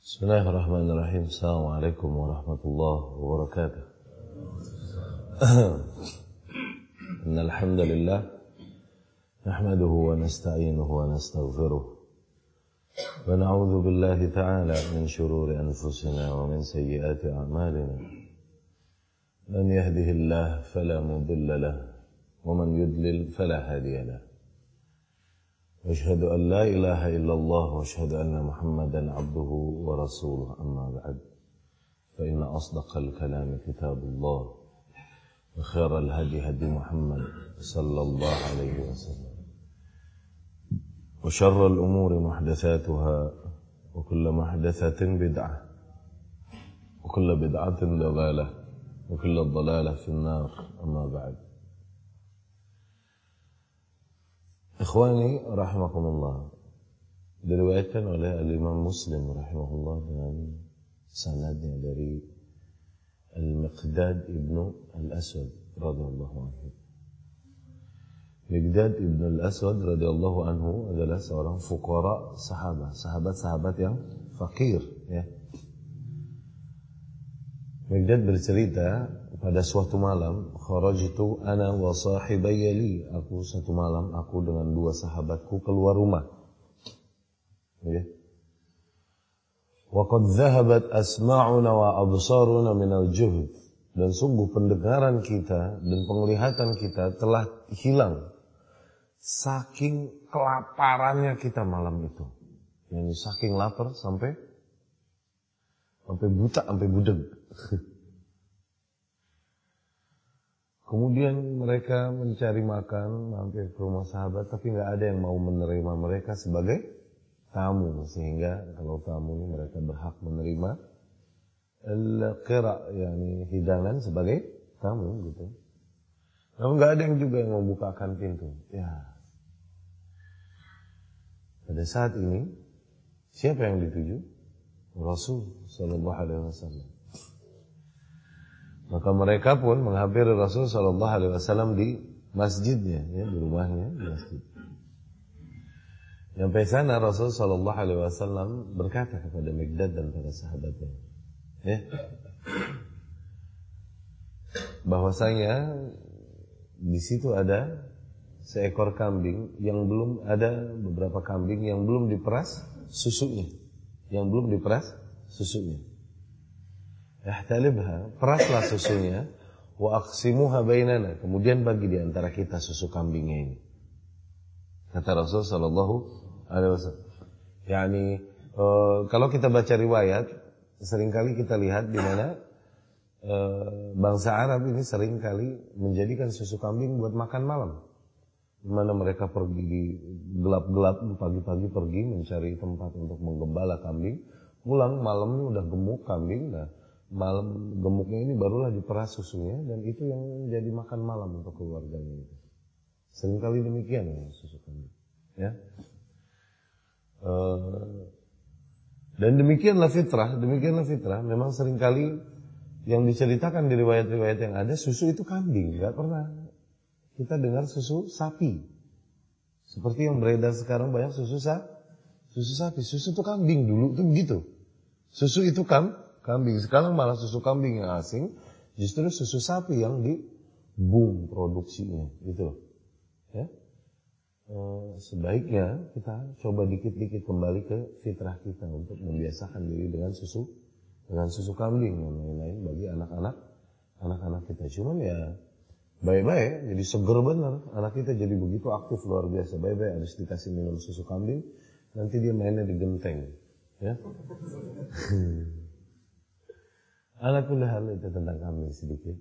Bismillahirrahmanirrahim. Assalamualaikum warahmatullahi wabarakatuh. Innal hamdalillah nahmaduhu wa nasta'inuhu wa nastaghfiruh wa na'udzu billahi ta'ala min shururi anfusina wa min sayyiati a'malina. Man yahdihillahu fala mudilla lahu wa man yudlil fala hadiya lahu. وأشهد أن لا إله إلا الله وأشهد أن محمدا عبده ورسوله أما بعد فإن أصدق الكلام كتاب الله وخير الهدي هدي محمد صلى الله عليه وسلم وشر الأمور محدثاتها وكل محدثة بدعة وكل بدعة ضلالة وكل ضلالة في النار أما بعد. Ikhwani rahimakumullah, diriwayatkan oleh Al-Imam Muslim rahimahullah dengan sanadnya dari Al-Miqdad ibnu Al-Aswad radhiyallahu anhu. Miqdad ibnu Al-Aswad radhiyallahu anhu adalah seorang fuqara sahabat-sahabat yang fakir, ya. Miqdad bercerita, pada suatu malam, kharajtu ana wa sahibayya li, suatu malam aku dengan dua sahabatku keluar rumah. Ya. Wa qad dhahabat asma'una wa absaruna min al-juhd, dan sungguh pendengaran kita dan penglihatan kita telah hilang saking kelaparannya kita malam itu. Yani saking lapar sampai buta, sampai budeg. Kemudian mereka mencari makan, mampir ke rumah sahabat, tapi nggak ada yang mau menerima mereka sebagai tamu, sehingga kalau tamu ini mereka berhak menerima al-qira, yakni hidangan sebagai tamu, gitu. Namun nggak ada yang juga yang membukakan pintu. Ya. Pada saat ini siapa yang dituju? Rasul Sallallahu Alaihi Wasallam. Maka mereka pun menghampiri Rasul Sallallahu Alaihi Wasallam di masjidnya, ya, di rumahnya, di masjid. Sampai sana Rasul Sallallahu Alaihi Wasallam berkata kepada Miqdad dan para sahabatnya, ya, bahwasanya di situ ada seekor kambing yang belum, ada beberapa kambing yang belum diperas susunya, Ihtalibha, peraslah susunya, wa aqsimuha bainana, kemudian bagi di antara kita susu kambingnya ini. Kata Rasul sallallahu alaihi wasallam. Yani kalau kita baca riwayat, seringkali kita lihat di mana bangsa Arab ini seringkali menjadikan susu kambing buat makan malam. Di mana mereka pergi di gelap-gelap, pagi-pagi pergi mencari tempat untuk menggembala kambing, pulang malamnya udah gemuk kambing, nah malam gemuknya ini barulah diperas susunya, dan itu yang menjadi makan malam untuk keluarganya itu. Seringkali demikian ya susu kambing, ya. Dan demikianlah fitrah. Memang seringkali yang diceritakan di riwayat-riwayat yang ada, susu itu kambing, nggak pernah kita dengar susu sapi. Seperti yang beredar sekarang banyak susu sapi. Susu itu kambing, dulu itu begitu. Susu itu kambing. Sekarang malah susu kambing yang asing, justru susu sapi yang di boom produksinya, gitu loh. Ya. Sebaiknya kita coba dikit-dikit kembali ke fitrah kita untuk membiasakan diri dengan susu kambing dan lain-lain bagi anak-anak kita. Cuman ya baik-baik, jadi seger bener. Anak kita jadi begitu aktif luar biasa. Baik-baik harus dikasih minum susu kambing, nanti dia mainnya di genteng, ya. Ala kulli hal, itu tentang kambing sedikit.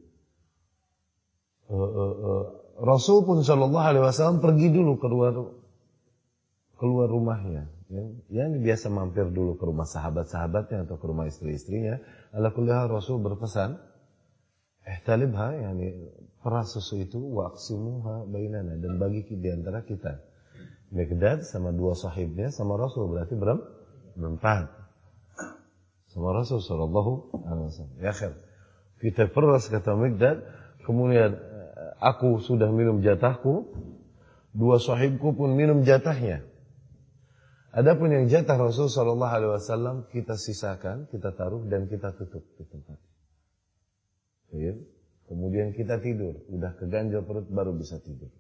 Rasul pun Shallallahu Alaihi Wasallam pergi dulu keluar rumahnya, ya. Yang biasa mampir dulu ke rumah sahabat-sahabatnya atau ke rumah istri-istrinya. Ala kulli hal, Rasul berpesan, ihtalibha, yani peras susu itu, wa aqsimuha bainana, dan bagi di antara kita. Miqdad sama dua sahibnya sama Rasul, berarti berempat. Sama Rasul Sallallahu Alaihi Wasallam. Ya akhir, kita peras, kata Miqdad, kemudian aku sudah minum jatahku, dua sahibku pun minum jatahnya. Adapun yang jatah Rasul sallallahu alaihi wasallam kita sisakan, kita taruh dan kita tutup di tempat. Ya. Kemudian kita tidur, udah keganjal perut baru bisa tidur.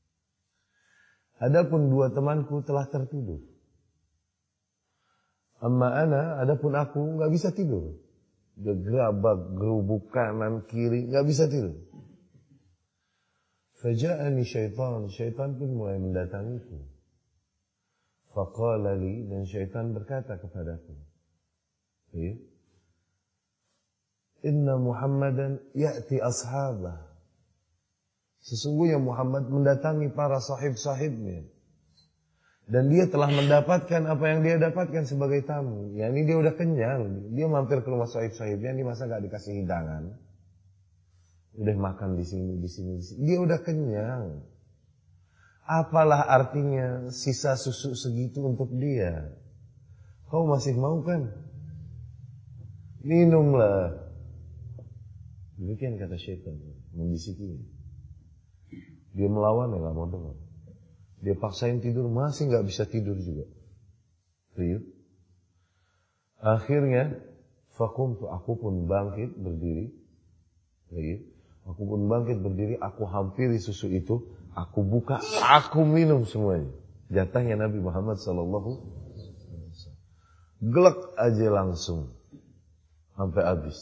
Adapun dua temanku telah tertidur. Amma ana, adapun aku nggak bisa tidur. Dia gerabak, gerubuk kanan kiri, nggak bisa tidur. Faja'ani syaitan pun mulai mendatangiku. Faqala li, dan syaitan berkata kepadaku, Inna Muhammadan ya'ti ashabah. Sesungguhnya Muhammad mendatangi para sahib-sahibnya. Dan dia telah mendapatkan apa yang dia dapatkan sebagai tamu. Ya ini dia udah kenyang. Dia mampir ke rumah sahib-sahibnya, ini masa gak dikasih hidangan. Udah makan di sini. Dia udah kenyang. Apalah artinya sisa susu segitu untuk dia? Kau masih mau kan? Minumlah. Demikian kata syaitan, membisikinya. Dia melawan, ya gak mau dengar. Dia paksain tidur, masih gak bisa tidur juga. Riuh. Akhirnya, fakumtu, aku pun bangkit berdiri. Riuh. Aku pun bangkit berdiri, aku hampiri susu itu, aku buka, aku minum semuanya. Jatahnya Nabi Muhammad sallallahu alaihi wasallam. Gelak aja langsung sampai habis.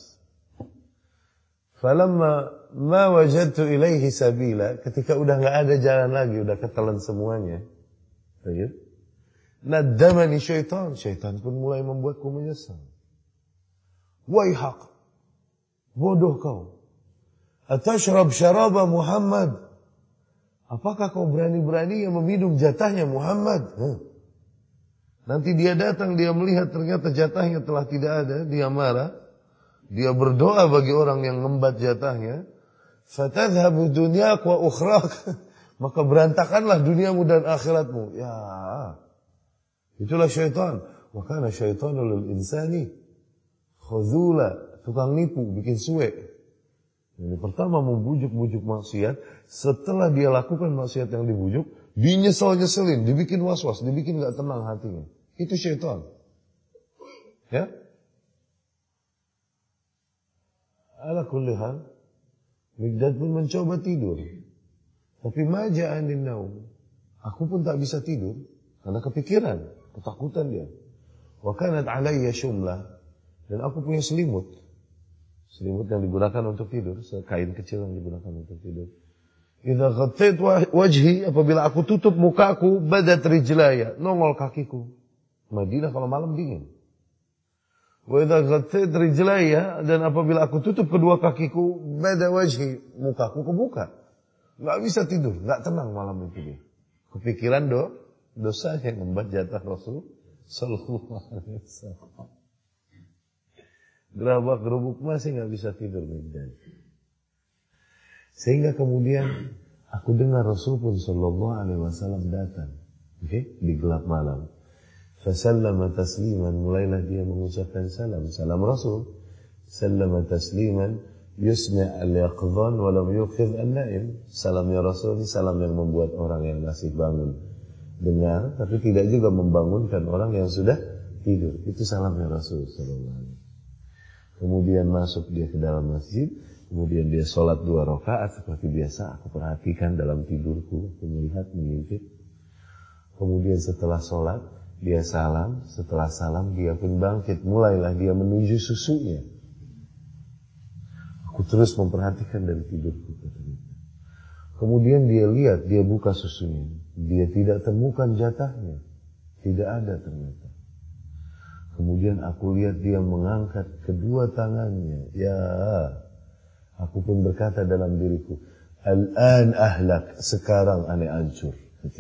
Falamma ma wajadtu ilaihi sabila, ketika udah enggak ada jalan lagi, udah ketelan semuanya. Baik. Nadamani syaitan pun mulai membuatku menyesal. Waihak, bodoh kau. Atashrab syaraba Muhammad. Apakah kau berani-berani yang meminum jatahnya Muhammad? Nanti dia datang, dia melihat ternyata jatahnya telah tidak ada, dia marah. Dia berdoa bagi orang yang ngembat jatahnya. Fatadhabu dunyak wa ukhrak. Maka berantakanlah duniamu dan akhiratmu. Ya, itulah syaitan. Wa kana syaitanu lil insani khuzula, tukang nipu, bikin suwe. Ini pertama membujuk-bujuk maksiat. Setelah dia lakukan maksiat yang dibujuk, dinyesel-nyeselin, dibikin was-was, dibikin gak tenang hatinya. Itu syaitan. Ya? Ala kulli hal, Mikdad pun mencoba tidur. Tapi maja'anin naum. Aku pun tak bisa tidur. Karena kepikiran, ketakutan dia. Wa kanat alayya syumlah. Dan aku punya selimut. Selimut yang digunakan untuk tidur, kain kecil yang digunakan untuk tidur. Idza ghattayt wajhi, apabila aku tutup mukaku, badat rijlaya, nongol kakiku. Madinah kalau malam dingin. Wa idza ghattayt rijlaya, dan apabila aku tutup kedua kakiku, bada wajhi, mukaku kebuka. Enggak bisa tidur, enggak tenang malam itu dia. Kepikiran dosa yang membuat jatah Rasul sallallahu alaihi wasallam. Gerabak-gerubuk masih gak bisa tidur. Sehingga kemudian aku dengar Rasul pun sallallahu alaihi wasallam datang, di gelap malam. Fasallama tasliman, mulailah dia mengucapkan salam Rasul. Sallama tasliman yusmi' al-yaqdhan wa lam yuqidh an-na'im. Salamnya Rasul ini salam yang membuat orang yang masih bangun dengar, tapi tidak juga membangunkan orang yang sudah tidur. Itu salamnya Rasul sallallahu alaihi wasallam. Kemudian masuk dia ke dalam masjid. Kemudian dia sholat 2 rakaat seperti biasa. Aku perhatikan dalam tidurku. Aku melihat, mengintip. Kemudian setelah sholat, dia salam. Setelah salam, dia pun bangkit. Mulailah dia menuju susunya. Aku terus memperhatikan dari tidurku. Kemudian dia lihat, dia buka susunya. Dia tidak temukan jatahnya. Tidak ada ternyata. Kemudian aku lihat dia mengangkat kedua tangannya. Ya, aku pun berkata dalam diriku, Al-an ahlak, sekarang aneh hancur.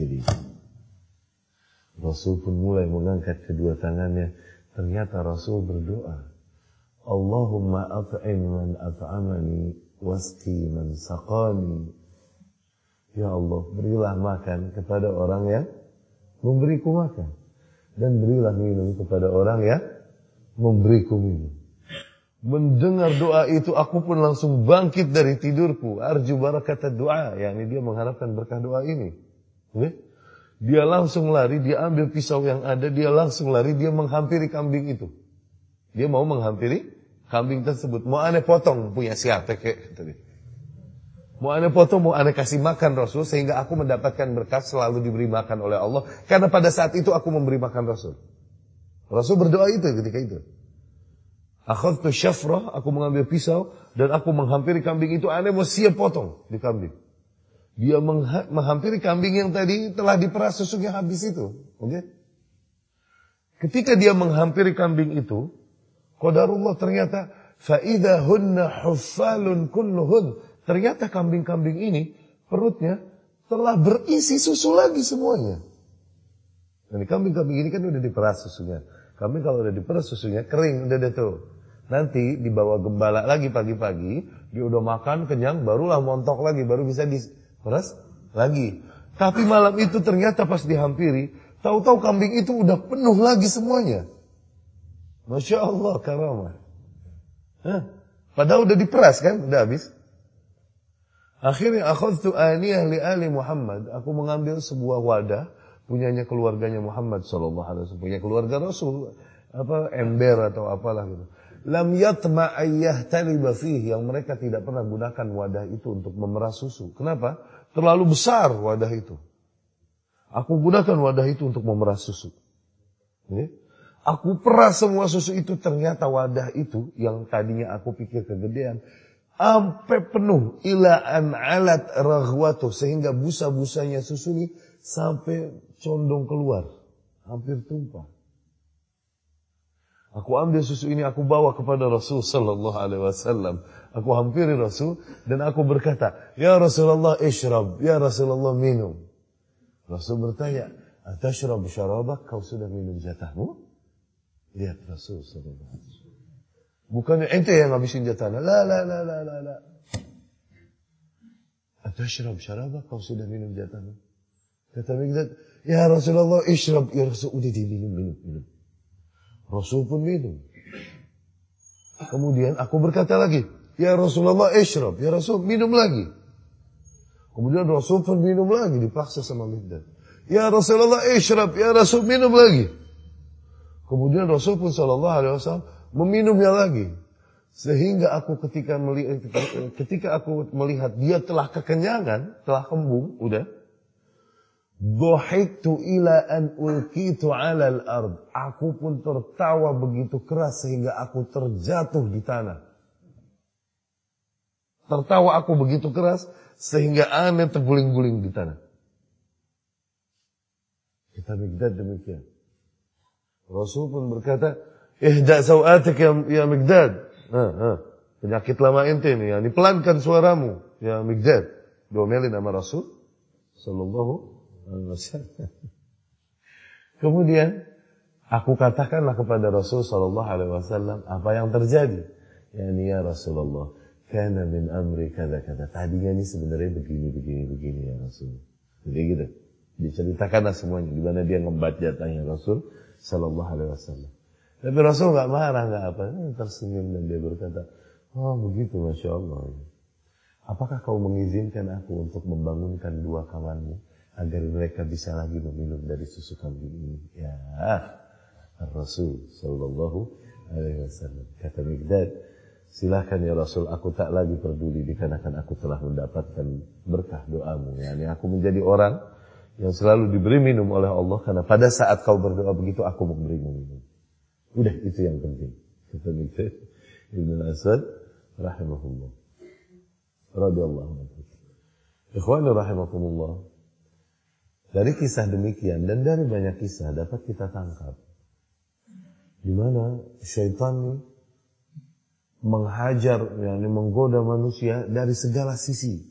Rasul pun mulai mengangkat kedua tangannya. Ternyata Rasul berdoa, Allahumma at'im man at'amani, wasqi man saqani. Ya Allah, berilah makan kepada orang yang memberiku makan. Dan berilah minum kepada orang yang memberiku minum. Mendengar doa itu, aku pun langsung bangkit dari tidurku. Arju barakat doa, yakni dia mengharapkan berkah doa ini. Dia langsung lari, dia ambil pisau yang ada, dia langsung lari, dia menghampiri kambing itu. Dia mau menghampiri kambing tersebut. Mau aneh potong, punya siapa kayak tadi. Mau aneh potong, mau aneh kasih makan Rasul, sehingga aku mendapatkan berkat selalu diberi makan oleh Allah. Karena pada saat itu aku memberi makan Rasul. Rasul berdoa itu ketika itu. Akhadtu syafrah, aku mengambil pisau, dan aku menghampiri kambing itu, aneh mau siap potong di kambing. Dia menghampiri kambing yang tadi telah diperas susunya habis itu. Oke? Ketika dia menghampiri kambing itu, qadarullah ternyata فَإِذَا هُنَّ حُفَّالٌ كُلُّهُنْ. Ternyata kambing-kambing ini perutnya telah berisi susu lagi semuanya. Jadi kambing-kambing ini kan udah diperas susunya. Kambing kalau udah diperas susunya kering udah deh tuh. Nanti dibawa gembala lagi pagi-pagi, dia udah makan kenyang, barulah montok lagi, baru bisa diperas lagi. Tapi malam itu ternyata pas dihampiri, tahu-tahu kambing itu udah penuh lagi semuanya. Masya Allah karamah. Padahal udah diperas kan, udah habis. Akhirnya akhadtu aniyah li ali Muhammad. Aku mengambil sebuah wadah punyanya keluarganya Muhammad sallallahu alaihi wasallam, punya keluarga Rasul, ember atau apalah gitu. Lam yatma ayyahtaliba fihi, yang mereka tidak pernah gunakan wadah itu untuk memeras susu. Kenapa? Terlalu besar wadah itu. Aku gunakan wadah itu untuk memeras susu. Aku peras semua susu itu, ternyata wadah itu yang tadinya aku pikir kegedean sampai penuh, ila an alat raghwatu, sehingga busa-busanya susu ini sampai condong keluar, hampir tumpah. Aku ambil susu ini, aku bawa kepada Rasul sallallahu alaihi wasallam. Aku hampiri Rasul dan aku berkata, "Ya Rasulullah ishrab, ya Rasulullah minum." Rasul bertanya, "Atashrab syarabak? Kau sudah minum jatahmu?" Lihat Rasul sallallahu alaihi wasallam. Bukannya ente yang ngabisin jatahnya. La. Atashrab syarabak? Kau sudah minum jatahmu? Kata Miqdad, "Ya Rasulullah ishrab." Ya Rasul, udah minum. Rasul pun minum. Kemudian aku berkata lagi, "Ya Rasulullah ishrab." Ya Rasul minum lagi. Kemudian Rasul pun minum lagi, dipaksa sama Miqdad. "Ya Rasulullah ishrab." Ya Rasul minum lagi. Kemudian Rasul pun sallallahu alaihi wasallam meminumnya lagi. Sehingga aku ketika aku melihat dia telah kekenyangan, telah kembung, udah. Dhahiktu ila an ulqitu 'alal ard. Aku pun tertawa begitu keras sehingga aku terjatuh di tanah. Tertawa aku begitu keras sehingga aneh terguling-guling di tanah. Kita Miqdad demikian. Rasul pun berkata, "Ihda sawatik ya Miqdad." Penyakit lama ente nih, yani pelankan suaramu ya Miqdad. Diomelin sama Rasul sallallahu alaihi wasallam. Kemudian aku katakanlah kepada Rasul sallallahu alaihi wasallam apa yang terjadi. Yani ya Rasulullah, kana min amri kada. Tadinya ini sebenarnya begini ya Rasul. Jadi gitu. Diceritakanlah semuanya di mana dia ngembat jatahnya Rasul sallallahu alaihi wasallam. Tapi Rasul enggak marah, enggak apa, tersenyum dan dia berkata, "Oh begitu, Masya Allah. Apakah kau mengizinkan aku untuk membangunkan dua kawanmu agar mereka bisa lagi meminum dari susu kambing ini?" Ya, Rasul sallallahu alaihi wasallam. Kata Miqdad, "Silakan ya Rasul, aku tak lagi peduli dikarenakan aku telah mendapatkan berkah doamu. Yani aku menjadi orang yang selalu diberi minum oleh Allah karena pada saat kau berdoa begitu aku memberimu minum." Udah, itu yang penting. Kata Miqdad Ibn Asad rahimahullah radhiyallahu anhu. Ikhwani rahimakumullah. Dari kisah demikian dan dari banyak kisah dapat kita tangkap di mana syaitan menghajar, yakni menggoda manusia dari segala sisi.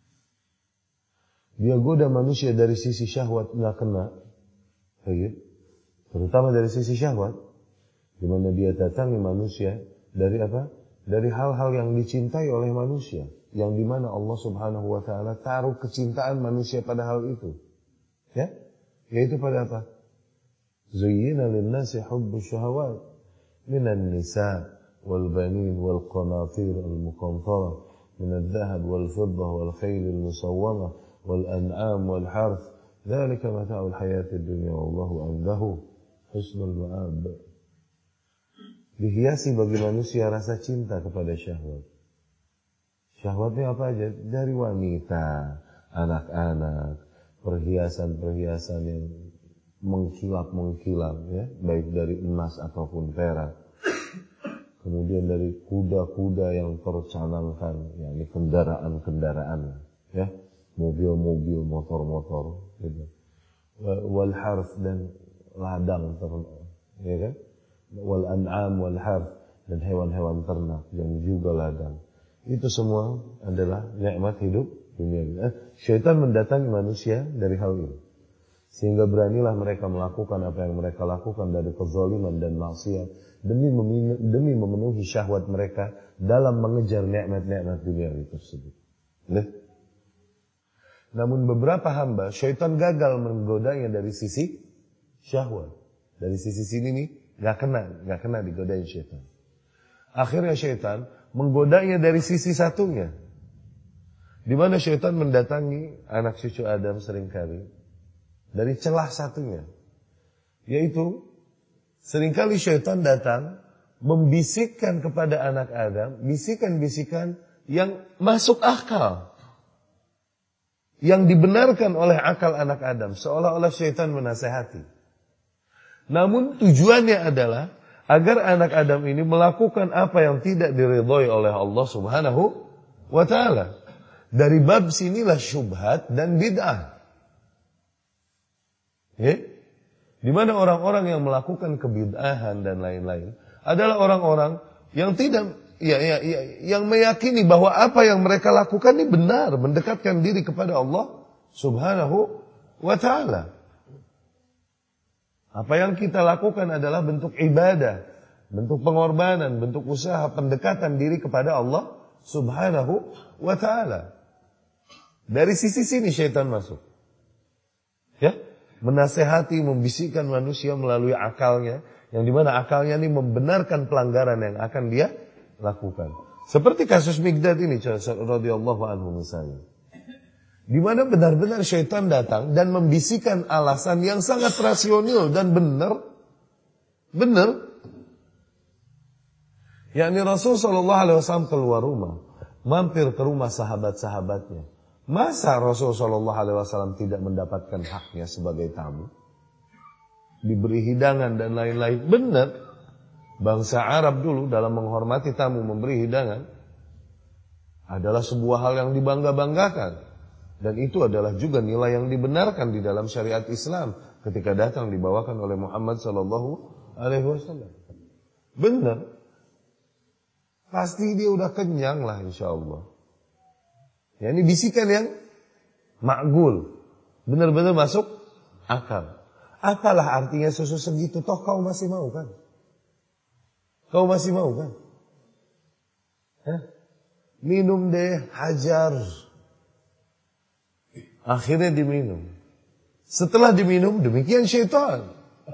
Dia goda manusia dari sisi syahwat nggak kena, terutama dari sisi syahwat, di mana dia datangi manusia dari apa? Dari hal-hal yang dicintai oleh manusia, yang di mana Allah Subhanahu wa taala taruh kecintaan manusia pada hal itu. Ya? Yaitu pada apa? Zuyyina lin-nasi hubbus syahawat minan nisa wal banin wal qanatir al muqantarah min adh-dhahab wal fiddah wal khayl al musawwamah wal an'am wal harth Dzalika mata'ul hayatid dunya wallahu 'indahu husnul ma'ab. Dihiasi bagi manusia rasa cinta kepada syahwat. Syahwatnya apa aja? Dari wanita, anak-anak, perhiasan-perhiasan yang mengkilap-mengkilap, ya, baik dari emas ataupun perak. Kemudian dari kuda-kuda yang tercanangkan, yakni kendaraan-kendaraan, ya, mobil-mobil, motor-motor, gitu. Wal harf, dan ladang ya kan? Wal an'am wal harf, dan hewan-hewan ternak yang juga ladang. Itu semua adalah nikmat hidup dunia. Syaitan mendatangi manusia dari hal ini, sehingga beranilah mereka melakukan apa yang mereka lakukan dari kezaliman dan maksiat demi memenuhi syahwat mereka dalam mengejar nikmat-nikmat dunia tersebut. Namun beberapa hamba syaitan gagal menggodanya dari sisi syahwat. Dari sisi sini nih gak kena digodain syaitan. Akhirnya syaitan menggodanya dari sisi satunya, di mana syaitan mendatangi anak cucu Adam seringkali dari celah satunya, yaitu seringkali syaitan datang membisikkan kepada anak Adam bisikan-bisikan yang masuk akal, yang dibenarkan oleh akal anak Adam, seolah-olah syaitan menasehati. Namun tujuannya adalah agar anak Adam ini melakukan apa yang tidak diridhoi oleh Allah Subhanahu wa ta'ala. Dari bab sinilah syubhat dan bid'ah. Ya? Di mana orang-orang yang melakukan kebid'ahan dan lain-lain adalah orang-orang yang tidak yang meyakini bahwa apa yang mereka lakukan ini benar, mendekatkan diri kepada Allah Subhanahu wa ta'ala. Apa yang kita lakukan adalah bentuk ibadah, bentuk pengorbanan, bentuk usaha pendekatan diri kepada Allah Subhanahu wa ta'ala. Dari sisi sini syaitan masuk, ya, menasehati, membisikkan manusia melalui akalnya, yang dimana akalnya ini membenarkan pelanggaran yang akan dia lakukan. Seperti kasus Mikdad ini, radhiyallahu anhu misalnya, di mana benar-benar syaitan datang dan membisikkan alasan yang sangat rasional dan benar. Yakni Rasul sallallahu alaihi wasallam keluar rumah, mampir ke rumah sahabat-sahabatnya. Masa Rasul sallallahu alaihi wasallam tidak mendapatkan haknya sebagai tamu? Diberi hidangan dan lain-lain. Benar. Bangsa Arab dulu dalam menghormati tamu, memberi hidangan adalah sebuah hal yang dibangga-banggakan. Dan itu adalah juga nilai yang dibenarkan di dalam syariat Islam ketika datang dibawakan oleh Muhammad sallallahu alaihi wasallam. Benar. Pasti dia udah kenyang lah insyaallah. Ya, ini bisikan yang makgul. Benar-benar masuk akal. Apalah artinya susu segitu, toh kau masih mau kan? Kau masih mau kan? Hah? Minum deh, hajar. Akhirnya diminum. Setelah diminum, demikian syaitan.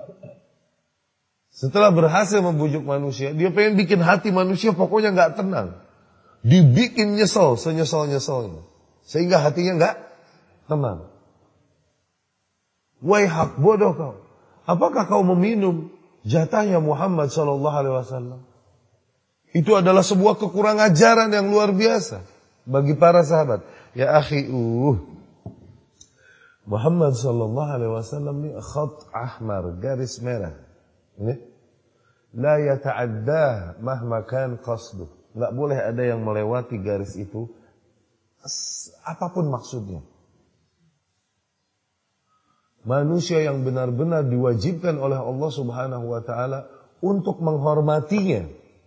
Setelah berhasil membujuk manusia, dia pengen bikin hati manusia pokoknya gak tenang. Dibikin nyesel, senyesal-nyesalnya. Sehingga hatinya gak tenang. Waihak, bodoh kau. Apakah kau meminum jatahnya Muhammad SAW? Itu adalah sebuah kekurang ajaran yang luar biasa bagi para sahabat. Ya akhi, Muhammad SAW ini khat ahmar, garis merah. Ini la yata'addah mahma kan qasduh. Enggak boleh ada yang melewati garis itu apapun maksudnya. Manusia yang benar-benar diwajibkan oleh Allah Subhanahu wa taala untuk menghormatinya.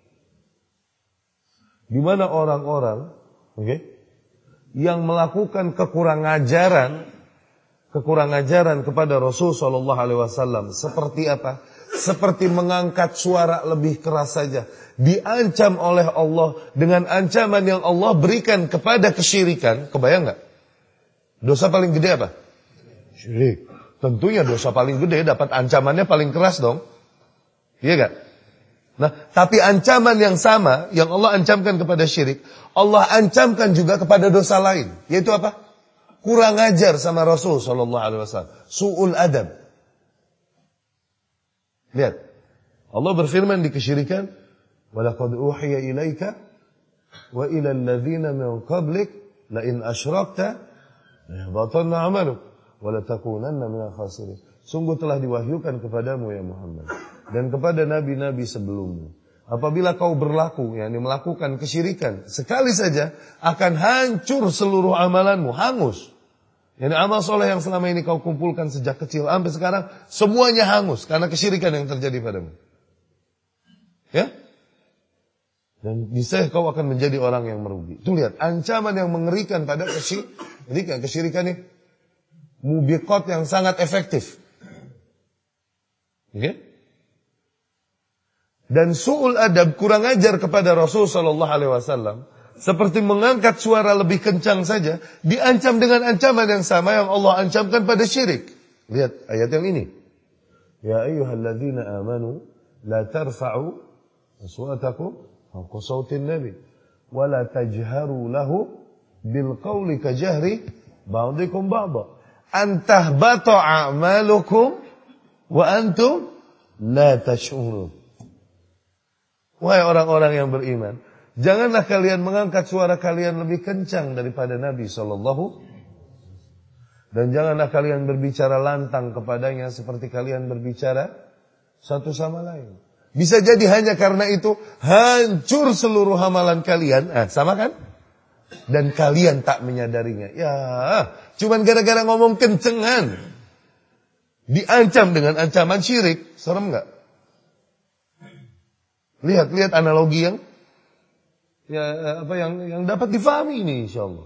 Di mana orang-orang, yang melakukan kekurang ajaran kepada Rasul sallallahu alaihi wasallam seperti apa? Seperti mengangkat suara lebih keras saja. Diancam oleh Allah dengan ancaman yang Allah berikan kepada kesyirikan. Kebayang enggak? Dosa paling gede apa? Syirik. Tentunya dosa paling gede dapat ancamannya paling keras dong. Iya enggak? Nah, tapi ancaman yang sama yang Allah ancamkan kepada syirik, Allah ancamkan juga kepada dosa lain. Yaitu apa? kurang ajar sama Rasul sallallahu alaihi wasallam. Su'ul adab. Lihat. Allah berfirman di kesyirikan, "Wa laqad uhiya ilaika wa ila alladhina min qablik la in asyrakta la yahbatanna 'amaluk wa la takunanna minal khasirin." Sungguh telah diwahyukan kepadamu ya Muhammad dan kepada nabi-nabi sebelummu. Apabila kau berlaku, yakni melakukan kesyirikan sekali saja, akan hancur seluruh amalanmu, hangus. Yani amal soleh yang selama ini kau kumpulkan sejak kecil sampai sekarang, semuanya hangus karena kesyirikan yang terjadi padamu. Ya? Dan niscaya kau akan menjadi orang yang merugi. Tuh lihat, ancaman yang mengerikan pada kesyirikan ini, mubiqat yang sangat efektif. Okay? Dan su'ul adab, kurang ajar kepada Rasul sallallahu alaihi wasallam, seperti mengangkat suara lebih kencang saja, diancam dengan ancaman yang sama yang Allah ancamkan pada syirik. Lihat ayat yang ini. Ya ayyuhalladzina amanu la tarfa'u aswatakum fawqa sautin nabi wa la tajharu lahu bil qawli ka jahri ba'dikum ba'dha an tahbata a'malukum wa antum la tash'urun. Wahai orang-orang yang beriman, janganlah kalian mengangkat suara kalian lebih kencang daripada Nabi sallallahu, dan janganlah kalian berbicara lantang kepadanya seperti kalian berbicara satu sama lain. Bisa jadi hanya karena itu hancur seluruh amalan kalian. Sama kan? Dan kalian tak menyadarinya. Ya, cuman gara-gara ngomong kencengan diancam dengan ancaman syirik. Serem enggak? Lihat analogi yang yang dapat difahami ini insyaallah.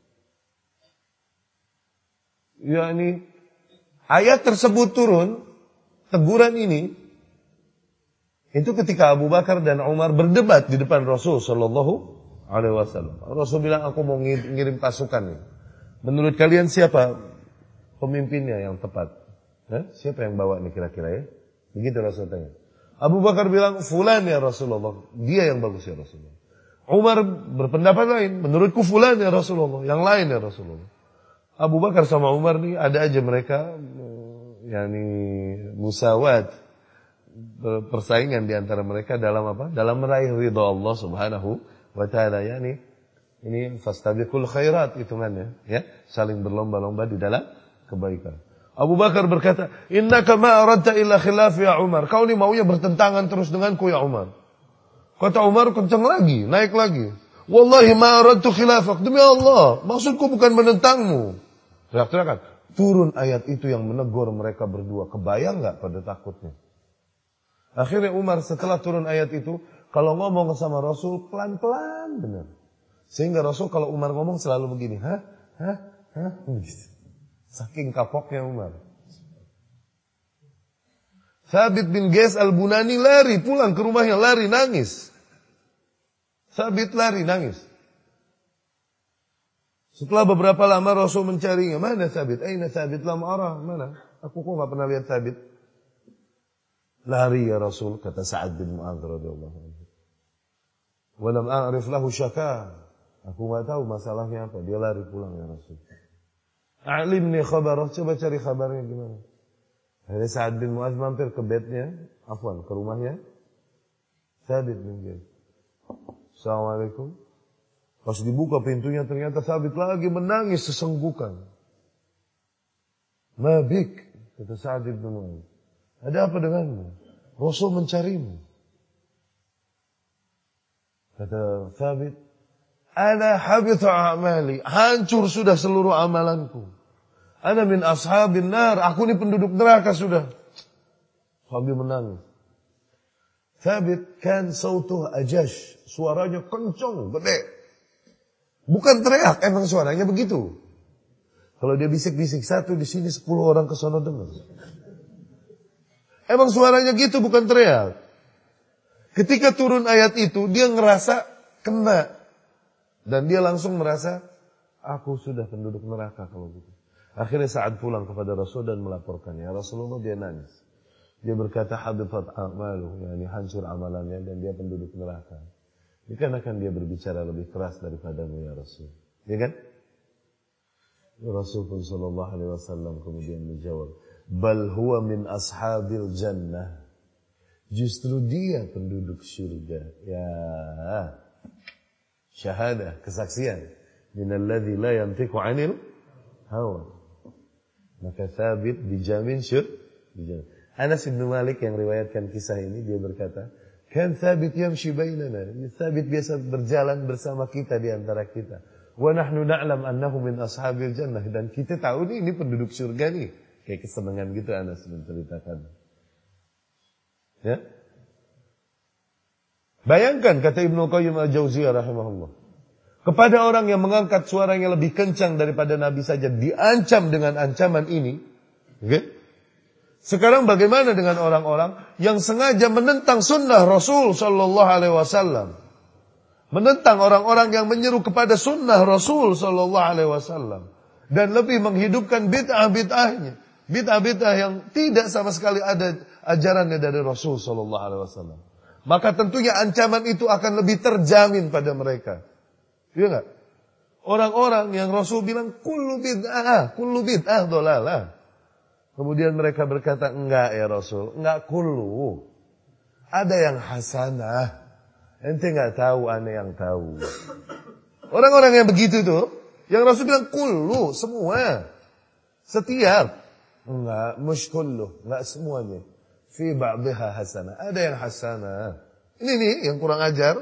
Ya ini ayat tersebut turun, teguran ini itu ketika Abu Bakar dan Umar berdebat di depan Rasul sallallahu alaihi wasallam. Rasul bilang, aku mau ngirim pasukan nih. Menurut kalian siapa pemimpinnya yang tepat? Siapa yang bawa nih kira-kira ya? Begitu Rasul tanya. Abu Bakar bilang, fulan ya Rasulullah. Dia yang bagus ya Rasulullah. Umar berpendapat lain. Menurutku fulan ya Rasulullah. Yang lain ya Rasulullah. Abu Bakar sama Umar nih ada aja mereka yakni musawat, persaingan di antara mereka dalam apa? Dalam meraih ridha Allah Subhanahu wa taala. Yani ini fastabiqul khairat hitungannya, ya. Saling berlomba-lomba di dalam kebaikan. Abu Bakar berkata, "Innaka ma aradta illa khilaf ya Umar." Kau ni maunya bertentangan terus denganku ya Umar. Kata Umar kencang lagi, naik lagi. "Wallahi ma aradtu khilafak." Demi Allah, maksudku bukan menentangmu. Teriak-teriakan. Turun ayat itu yang menegur mereka berdua. Kebayang enggak pada takutnya? Akhirnya Umar setelah turun ayat itu, kalau ngomong sama Rasul pelan-pelan benar. Sehingga Rasul kalau Umar ngomong selalu begini, hah? Begitu. Saking kapoknya Umar. Thabit bin Qais al-Bunani lari pulang ke rumahnya, lari nangis. Thabit lari nangis. Setelah beberapa lama Rasul mencarinya. Mana Thabit? Aina Thabit? Lam arah. Mana? Aku kok enggak pernah lihat Thabit. Lari ya Rasul, kata Sa'ad bin Mu'adz radhiyallahu anhu. Wa lam a'rif lahu syaka. Aku enggak tahu masalahnya apa. Dia lari pulang ya Rasul. A'limni khabarah, coba cari kabarnya gimana. Akhirnya Sa'ad bin Mu'adz mampir ke bednya, ke rumahnya Thabit bin Qais. Assalamualaikum. Pas dibuka pintunya ternyata Thabit lagi menangis sesenggukan. Mabik, kata Sa'ad bin Mu'adz. Ada apa denganmu? Rasul mencarimu. Kata Thabit, ana habita a'mali, hancur sudah seluruh amalanku. Ana min ashabin nar, aku ini penduduk neraka sudah. Sambil menangis. Thabit kan sautuh ajash, suaranya kencang, gede. Bukan teriak, emang suaranya begitu. Kalau dia bisik-bisik satu di sini 10 orang ke sono dengar. Emang suaranya gitu, bukan teriak. Ketika turun ayat itu, dia ngerasa kena. Dan dia langsung merasa, aku sudah penduduk neraka kalau gitu. Akhirnya Sa'ad pulang kepada Rasul dan melaporkannya. Rasulullah dia nangis. Dia berkata, habitat a'maluh, yani hancur amalannya dan dia penduduk neraka. Dikarenakan dia berbicara lebih keras daripadamu ya Rasul. Ya kan? Rasulullah sallallahu alaihi wasallam kemudian menjawab, "Bal huwa min ashabil jannah." Justru dia penduduk surga. Ya. Syahadah, kesaksian. Minalladzi la yantiqu 'anil hawa. Maka Thabit dijamin dijamin. Anas bin Malik yang riwayatkan kisah ini, dia berkata, "Kan Thabit yamshi bainana." Thabit biasa berjalan bersama kita di antara kita. Wa nahnu na'lam annahu min ashabil jannah, dan kita tahu nih ini penduduk surga nih. Kayak kesenangan gitu Anas menceritakan. Ya. Bayangkan kata Ibnu Qayyim Al-Jauziyah rahimahullah, kepada orang yang mengangkat suaranya lebih kencang daripada Nabi saja diancam dengan ancaman ini. Okay? Sekarang bagaimana dengan orang-orang yang sengaja menentang sunnah Rasul sallallahu alaihi wasallam? Menentang orang-orang yang menyeru kepada sunnah Rasul sallallahu alaihi wasallam dan lebih menghidupkan bid'ah-bid'ahnya, bid'ah-bid'ah yang tidak sama sekali ada ajarannya dari Rasul sallallahu alaihi wasallam. Maka tentunya ancaman itu akan lebih terjamin pada mereka. Iya enggak? Orang-orang yang Rasul bilang kullu bid'ah dhalalah. Kemudian mereka berkata, enggak ya Rasul, enggak kullu. Ada yang hasanah. Ente enggak tahu, ane yang tahu. Orang-orang yang begitu tuh, yang Rasul bilang kullu, semua. Setiap. Enggak, mush kullu, enggak semuanya. Fi ba'dihha hasanah. Ada yang hasanah. Ini nih yang kurang ajar.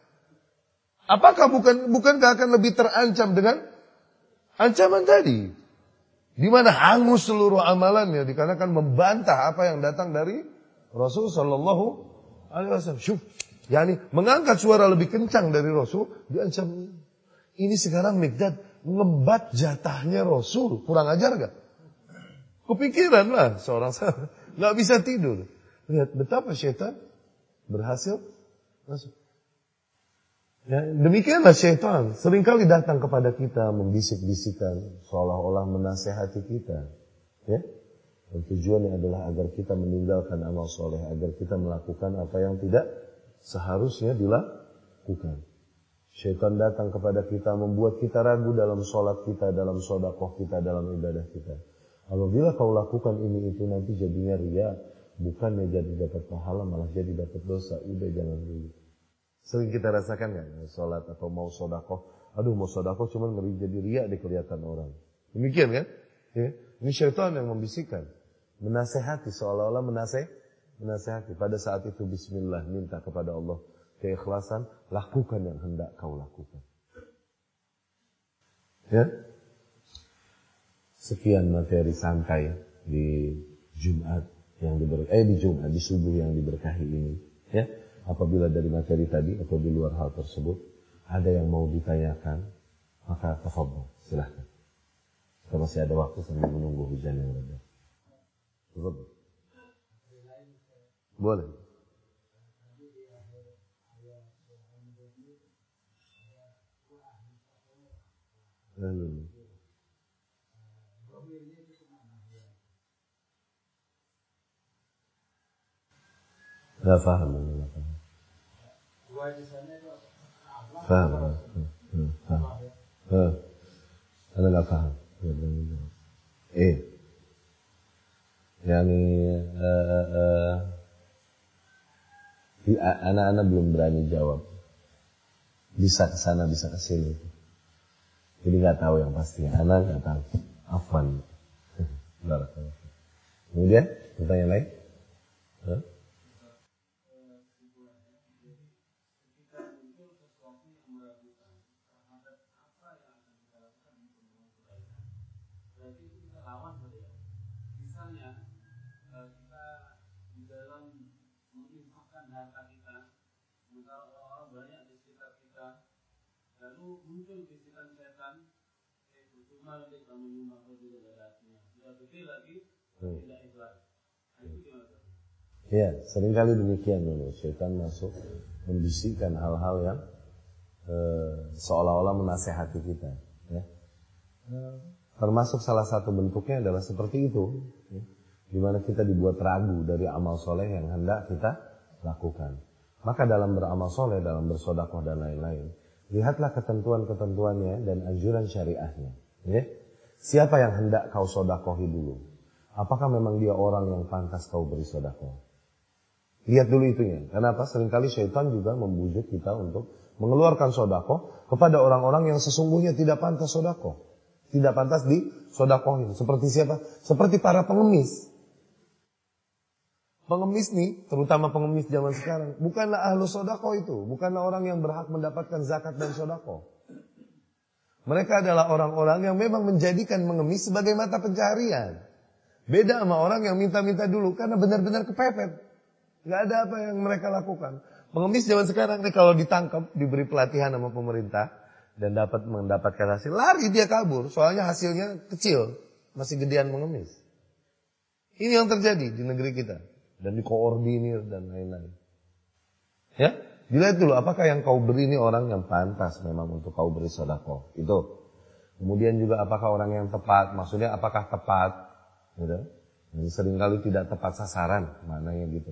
Apakah bukankah akan lebih terancam dengan ancaman tadi? Di mana hangus seluruh amalannya dikarenakan membantah apa yang datang dari Rasul sallallahu alaihi wasallam. Syuf, yakni mengangkat suara lebih kencang dari Rasul diancam. Ini sekarang Miqdad ngebat jatahnya Rasul. Kurang ajar gak? Kepikiran lah seorang sahabat. Gak bisa tidur. Lihat betapa syaitan berhasil masuk. Ya, demikianlah syaitan seringkali datang kepada kita membisik-bisikan seolah-olah menasehati kita. Ya? Dan tujuannya adalah agar kita meninggalkan amal soleh, agar kita melakukan apa yang tidak seharusnya dilakukan. Syaitan datang kepada kita membuat kita ragu dalam sholat kita, dalam sedekah kita, dalam ibadah kita. Apabila kau lakukan ini itu nanti jadinya riya, bukannya jadi dapat pahala malah jadi dapat dosa. Udah jangan dulu. Sering kita rasakan kan, sholat atau mau sedekah, aduh mau sedekah cuman ngeri jadi riya di kelihatan orang. Demikian kan? Ya? Ini syaitan yang membisikkan, menasehati seolah-olah menasehati. Pada saat itu bismillah, minta kepada Allah keikhlasan, lakukan yang hendak kau lakukan. Ya? Sekian materi santai di Jumat yang di subuh yang diberkahi ini. Ya, apabila dari materi tadi atau di luar hal tersebut ada yang mau ditanyakan, maka tafadhol, silahkan. Kita masih ada waktu sambil menunggu hujan yang reda. Tafadhol. Boleh. Gak paham. Paham. Anda gak paham. Anak-anak belum berani jawab. Bisa ke sana, bisa ke sini. Jadi gak tahu yang pasti. Anak gak tahu. Afwan. Kemudian pertanyaan lain? Lalu muncul bisikan setan, cuma nanti kamu nyumbang lebih dari hatinya. Sudah gede lagi, tidak ikhlas. Itu gimana? Ya, seringkali demikian dulu. Setan masuk membisikkan hal-hal yang seolah-olah menasehati kita. Ya. Termasuk salah satu bentuknya adalah seperti itu, ya. Di mana kita dibuat ragu dari amal soleh yang hendak kita lakukan. Maka dalam beramal soleh, dalam bersedekah dan lain-lain, lihatlah ketentuan-ketentuannya dan anjuran syariahnya. Ya. Siapa yang hendak kau sodakohi dulu? Apakah memang dia orang yang pantas kau beri sodakoh? Lihat dulu itunya. Kenapa? Seringkali syaitan juga membujuk kita untuk mengeluarkan sodakoh kepada orang-orang yang sesungguhnya tidak pantas sodakoh. Tidak pantas disodakohin. Seperti siapa? Seperti para pengemis. Pengemis nih, terutama pengemis zaman sekarang, bukanlah ahlu sodakoh itu. Bukanlah orang yang berhak mendapatkan zakat dan sodakoh. Mereka adalah orang-orang yang memang menjadikan mengemis sebagai mata pencaharian. Beda sama orang yang minta-minta dulu karena benar-benar kepepet. Gak ada apa yang mereka lakukan. Pengemis zaman sekarang nih kalau ditangkap, diberi pelatihan sama pemerintah dan mendapatkan hasil, lari dia kabur. Soalnya hasilnya kecil, masih gedean pengemis. Ini yang terjadi di negeri kita dan dikoordinir dan lain-lain. Ya, dilihat dulu apakah yang kau beri ini orang yang pantas memang untuk kau beri sedekah. Itu. Kemudian juga apakah orang yang tepat? Maksudnya apakah tepat? Gitu. Jadi seringkali tidak tepat sasaran, maknanya gitu.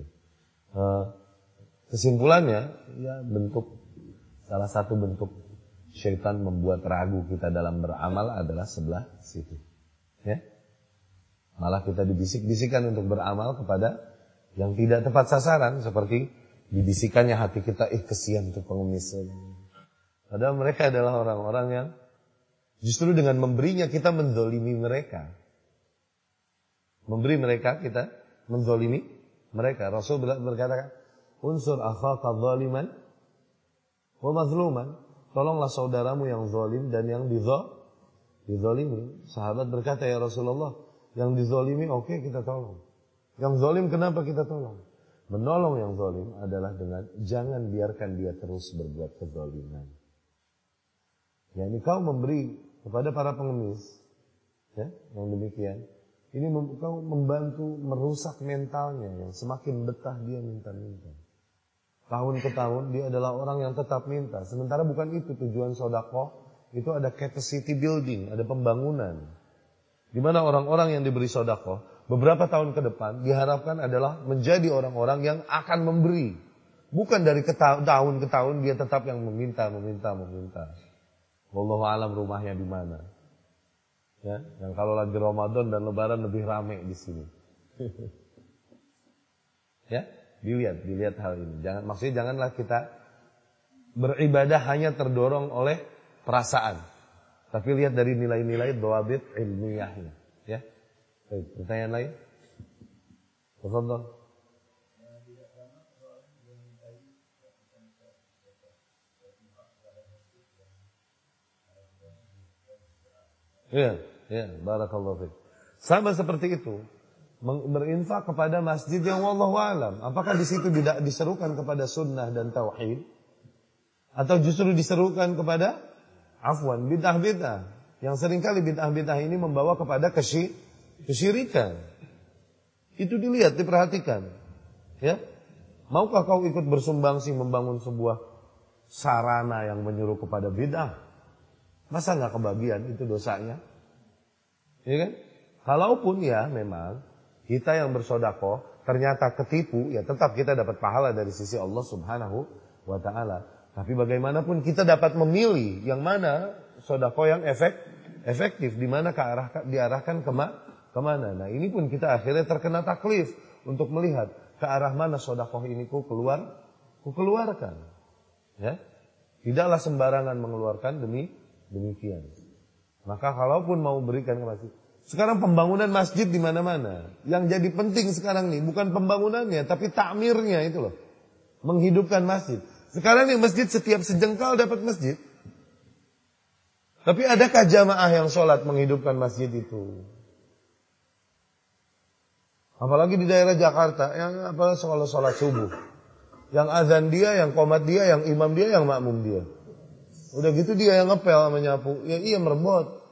Kesimpulannya, ya salah satu bentuk syaitan membuat ragu kita dalam beramal adalah sebelah situ. Ya, malah kita dibisik-bisikan untuk beramal kepada yang tidak tepat sasaran, seperti dibisikannya hati kita, kesian tuh pengemis. Padahal mereka adalah orang-orang yang justru dengan memberinya kita menzolimi mereka. Memberi mereka, kita menzolimi mereka. Rasul berkata, unsur akhaka zaliman wa mazluman. Tolonglah saudaramu yang zalim dan yang dizalimi. Sahabat berkata, ya Rasulullah, yang dizalimi oke, kita tolong. Yang zalim kenapa kita tolong? Menolong yang zalim adalah dengan jangan biarkan dia terus berbuat kezaliman. Yani kau memberi kepada para pengemis, ya, yang demikian. Ini kau membantu merusak mentalnya yang semakin betah dia minta-minta. Tahun ke tahun dia adalah orang yang tetap minta. Sementara bukan itu tujuan sedekah, itu ada capacity building, ada pembangunan. Di mana orang-orang yang diberi sedekah beberapa tahun ke depan diharapkan adalah menjadi orang-orang yang akan memberi. Bukan dari tahun ke tahun dia tetap yang meminta. Wallahu alam rumahnya di mana. Ya, yang kalau lagi Ramadan dan Lebaran lebih ramai di sini. Ya, dilihat hal ini. Janganlah kita beribadah hanya terdorong oleh perasaan, tapi lihat dari nilai-nilai dhawabit ilmiahnya. Ya, baik, pertanyaan lain? Tafadhol. Ya, barakallahu fiik. Sama seperti itu, berinfak kepada masjid yang wallahu alam. Apakah di situ tidak diserukan kepada sunnah dan tauhid, atau justru diserukan kepada bid'ah-bid'ah? Yang seringkali bid'ah-bid'ah ini membawa kepada kesyirikan. Itu dilihat, diperhatikan. Ya, maukah kau ikut bersumbangsi membangun sebuah sarana yang menyuruh kepada bid'ah? Masa nggak kebagian itu dosanya? Ya kan? Kalaupun ya memang kita yang bersedekah ternyata ketipu, ya tetap kita dapat pahala dari sisi Allah Subhanahu wa taala. Tapi bagaimanapun kita dapat memilih yang mana sedekah yang efektif, di mana diarahkan kemana. Nah, ini pun kita akhirnya terkena taklif untuk melihat ke arah mana sedekah ini kukeluarkan. Ya. Tidaklah sembarangan mengeluarkan demikian. Maka kalaupun mau berikan ke masjid. Sekarang pembangunan masjid di mana-mana. Yang jadi penting sekarang nih bukan pembangunannya, tapi takmirnya itu loh. Menghidupkan masjid. Sekarang nih masjid setiap sejengkal dapat masjid. Tapi adakah jamaah yang sholat menghidupkan masjid itu? Apalagi di daerah Jakarta, yang kalau sholat subuh. Yang azan dia, yang qomat dia, yang imam dia, yang makmum dia. Udah gitu dia yang ngepel sama nyapu. Ya iya merebut.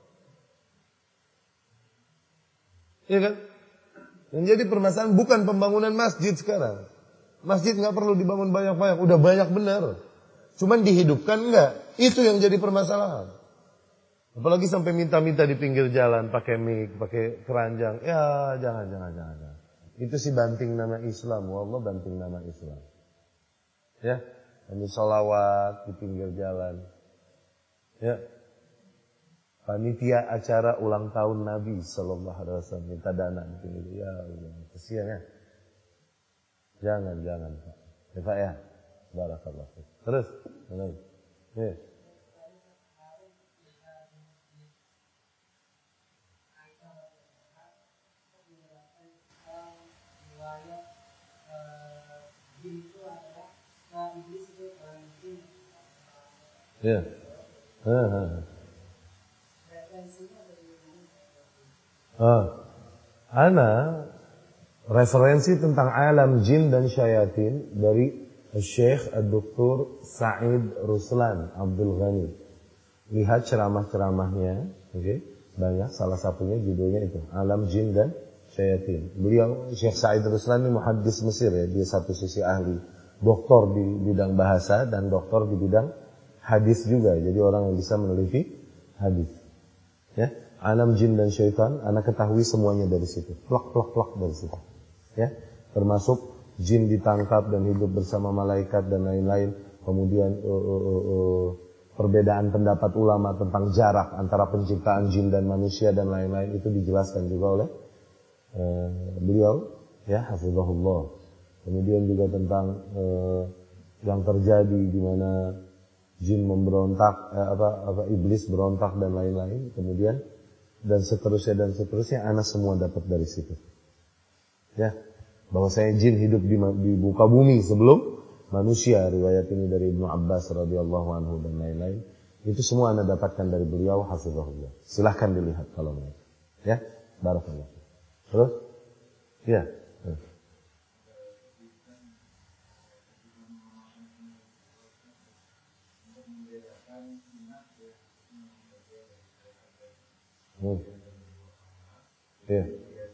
Iya kan? Yang jadi permasalahan bukan pembangunan masjid sekarang. Masjid nggak perlu dibangun banyak-banyak. Udah banyak benar. Cuman dihidupkan enggak. Itu yang jadi permasalahan. Apalagi sampai minta-minta di pinggir jalan. Pakai mic, pakai keranjang. Ya jangan. Itu sih banting nama Islam. Wallah banting nama Islam. Ya. Ini sholawat di pinggir jalan. Ya. panitia acara ulang tahun Nabi Sallallahu Alaihi Wasallam minta dana mungkin itu. Ya Allah, kesian ya. Jangan Pak. Ya Pak ya. Barakallah. Terus, ya. Ya. Ana referensi tentang alam jin dan syayatin dari Syekh Dr. Said Ruslan Abdul Ghani. Lihat ceramah-ceramahnya, oke? Banyak, salah satunya judulnya itu, Alam Jin dan Syayatin. Beliau Syekh Said Ruslan ini muhaddis Mesir ya, dia satu sisi ahli, doktor di bidang bahasa dan doktor di bidang hadis juga. Jadi orang yang bisa meneliti hadis. Ya, alam jin dan syaitan, anak ketahui semuanya dari situ. Plak dari situ. Ya, termasuk jin ditangkap dan hidup bersama malaikat dan lain-lain. Kemudian perbedaan pendapat ulama tentang jarak antara penciptaan jin dan manusia dan lain-lain itu dijelaskan juga oleh beliau, ya, hafizahullah. Kemudian juga tentang yang terjadi di mana jin memberontak, iblis berontak dan lain-lain, kemudian dan seterusnya, anak semua dapat dari situ. Ya, bahwa saya jin hidup di muka bumi sebelum manusia, riwayat ini dari Ibnu Abbas radhiyallahu anhu dan lain-lain. Itu semua anak dapatkan dari beliau, hafizahullah. Silahkan dilihat kalau mau. Ya, barakallah. Terus? Ya. Ya.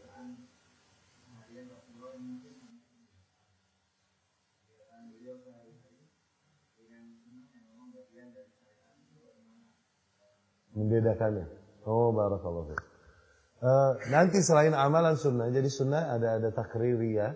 Membedakannya. Oh, barakallahu fiik. Nanti selain amalan sunnah, jadi sunnah ada takririyah,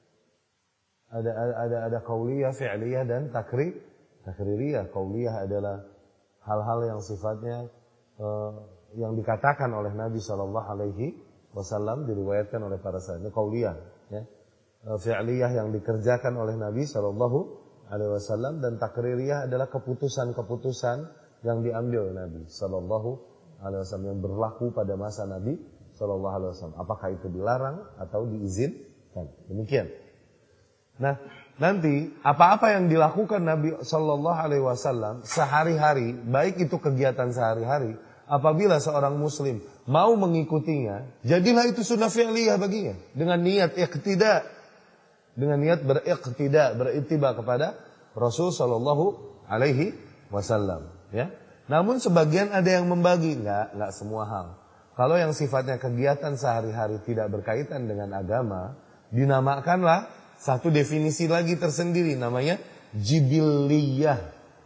ada qauliyah, fi'liyah dan takririyah. Qauliyah adalah hal-hal yang sifatnya yang dikatakan oleh Nabi Shallallahu Alaihi Wasallam, diriwayatkan oleh para sahabat. Qauliyah, ya. Fi'liyah yang dikerjakan oleh Nabi Shallallahu Alaihi Wasallam, dan takririyah adalah keputusan-keputusan yang diambil Nabi Shallallahu Alaihi Wasallam yang berlaku pada masa Nabi Shallallahu Alaihi Wasallam. Apakah itu dilarang atau diizinkan? Demikian. Nah, nanti apa-apa yang dilakukan Nabi Shallallahu Alaihi Wasallam sehari-hari, baik itu kegiatan sehari-hari, apabila seorang Muslim mau mengikutinya, jadilah itu sunnah fi'liyah baginya dengan niat iqtida, dengan niat berittiba kepada Rasul Shallallahu Alaihi Wasallam. Ya. Namun sebagian ada yang membagi, enggak semua hal. Kalau yang sifatnya kegiatan sehari-hari tidak berkaitan dengan agama, dinamakanlah satu definisi lagi tersendiri, namanya jibiliyah.